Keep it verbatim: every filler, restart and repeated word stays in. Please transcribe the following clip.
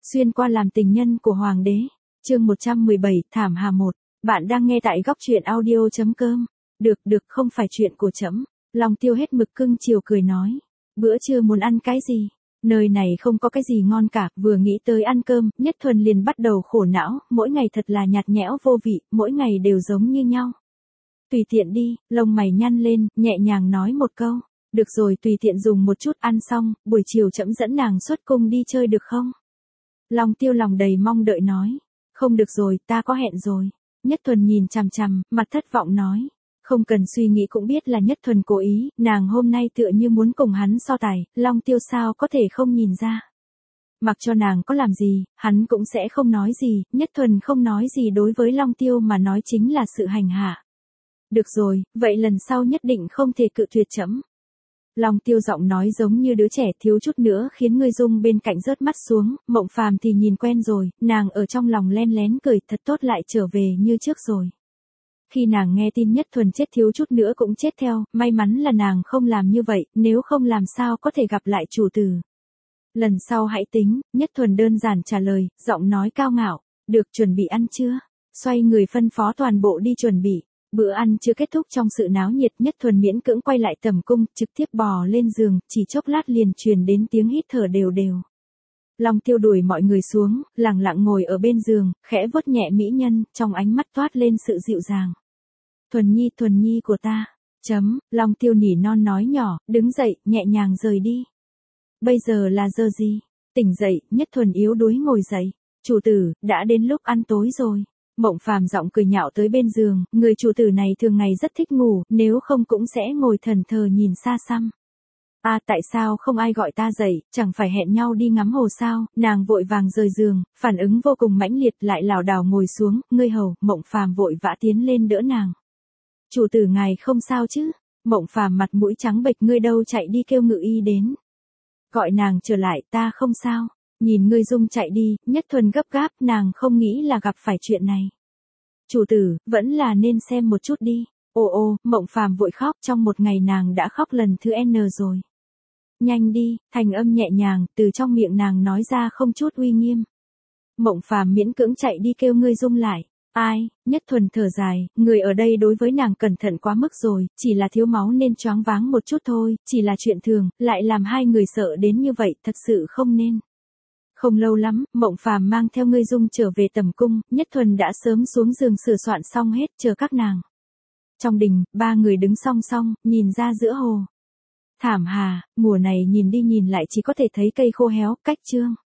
Xuyên qua làm tình nhân của hoàng đế. Chương một trăm mười bảy, Thảm Hà một. Bạn đang nghe tại góc truyện audio chấm com. Được, được, không phải chuyện của trẫm. Long Tiêu hết mực cưng chiều cười nói. Bữa trưa muốn ăn cái gì? Nơi này không có cái gì ngon cả, vừa nghĩ tới ăn cơm, Nhất Thuần liền bắt đầu khổ não, mỗi ngày thật là nhạt nhẽo vô vị, mỗi ngày đều giống như nhau. Tùy tiện đi, lông mày nhăn lên, nhẹ nhàng nói một câu. Được rồi, tùy tiện dùng một chút, ăn xong, buổi chiều trẫm dẫn nàng xuất cung đi chơi được không? Long Tiêu lòng đầy mong đợi nói. Không được rồi, ta có hẹn rồi. Nhất Thuần nhìn chằm chằm, mặt thất vọng nói. Không cần suy nghĩ cũng biết là Nhất Thuần cố ý, nàng hôm nay tựa như muốn cùng hắn so tài, Long Tiêu sao có thể không nhìn ra. Mặc cho nàng có làm gì, hắn cũng sẽ không nói gì, Nhất Thuần không nói gì đối với Long Tiêu mà nói chính là sự hành hạ. Được rồi, vậy lần sau nhất định không thể cự tuyệt trẫm. Long Tiêu giọng nói giống như đứa trẻ, thiếu chút nữa khiến người Dung bên cạnh rớt mắt xuống, Mộng Phàm thì nhìn quen rồi, nàng ở trong lòng len lén cười, thật tốt lại trở về như trước rồi. Khi nàng nghe tin Nhất Thuần chết thiếu chút nữa cũng chết theo, may mắn là nàng không làm như vậy, nếu không làm sao có thể gặp lại chủ tử. Lần sau hãy tính, Nhất Thuần đơn giản trả lời, giọng nói cao ngạo, được, chuẩn bị ăn chưa? Xoay người phân phó toàn bộ đi chuẩn bị. Bữa ăn chưa kết thúc, trong sự náo nhiệt, Nhất Thuần miễn cưỡng quay lại tầm cung, trực tiếp bò lên giường, chỉ chốc lát liền truyền đến tiếng hít thở đều đều. Long Tiêu đuổi mọi người xuống, lặng lặng ngồi ở bên giường, khẽ vuốt nhẹ mỹ nhân, trong ánh mắt toát lên sự dịu dàng. Thuần Nhi, Thuần Nhi của ta. Chấm, Long Tiêu nỉ non nói nhỏ, đứng dậy, nhẹ nhàng rời đi. Bây giờ là giờ gì? Tỉnh dậy, Nhất Thuần yếu đuối ngồi dậy. Chủ tử, đã đến lúc ăn tối rồi. Mộng Phàm giọng cười nhạo tới bên giường, người chủ tử này thường ngày rất thích ngủ, nếu không cũng sẽ ngồi thần thờ nhìn xa xăm. À, tại sao không ai gọi ta dậy, chẳng phải hẹn nhau đi ngắm hồ sao? Nàng vội vàng rời giường, phản ứng vô cùng mãnh liệt, lại lảo đảo ngồi xuống, ngươi hầu. Mộng Phàm vội vã tiến lên đỡ nàng. Chủ tử ngài không sao chứ? Mộng Phàm mặt mũi trắng bệch, ngươi đâu, chạy đi kêu ngự y đến. Gọi nàng trở lại, ta không sao. Nhìn ngươi Dung chạy đi, Nhất Thuần gấp gáp, nàng không nghĩ là gặp phải chuyện này. Chủ tử, vẫn là nên xem một chút đi. Ô ô, Mộng Phàm vội khóc, trong một ngày nàng đã khóc lần thứ N rồi. Nhanh đi, thành âm nhẹ nhàng, từ trong miệng nàng nói ra không chút uy nghiêm. Mộng Phàm miễn cưỡng chạy đi kêu ngươi Dung lại. Ai? Nhất Thuần thở dài, người ở đây đối với nàng cẩn thận quá mức rồi, chỉ là thiếu máu nên choáng váng một chút thôi, chỉ là chuyện thường, lại làm hai người sợ đến như vậy, thật sự không nên. Không lâu lắm, Mộng Phàm mang theo ngươi Dung trở về tầm cung, Nhất Thuần đã sớm xuống giường sửa soạn xong hết, chờ các nàng. Trong đình, ba người đứng song song, nhìn ra giữa hồ. Thảm Hà, mùa này nhìn đi nhìn lại chỉ có thể thấy cây khô héo, cách chương.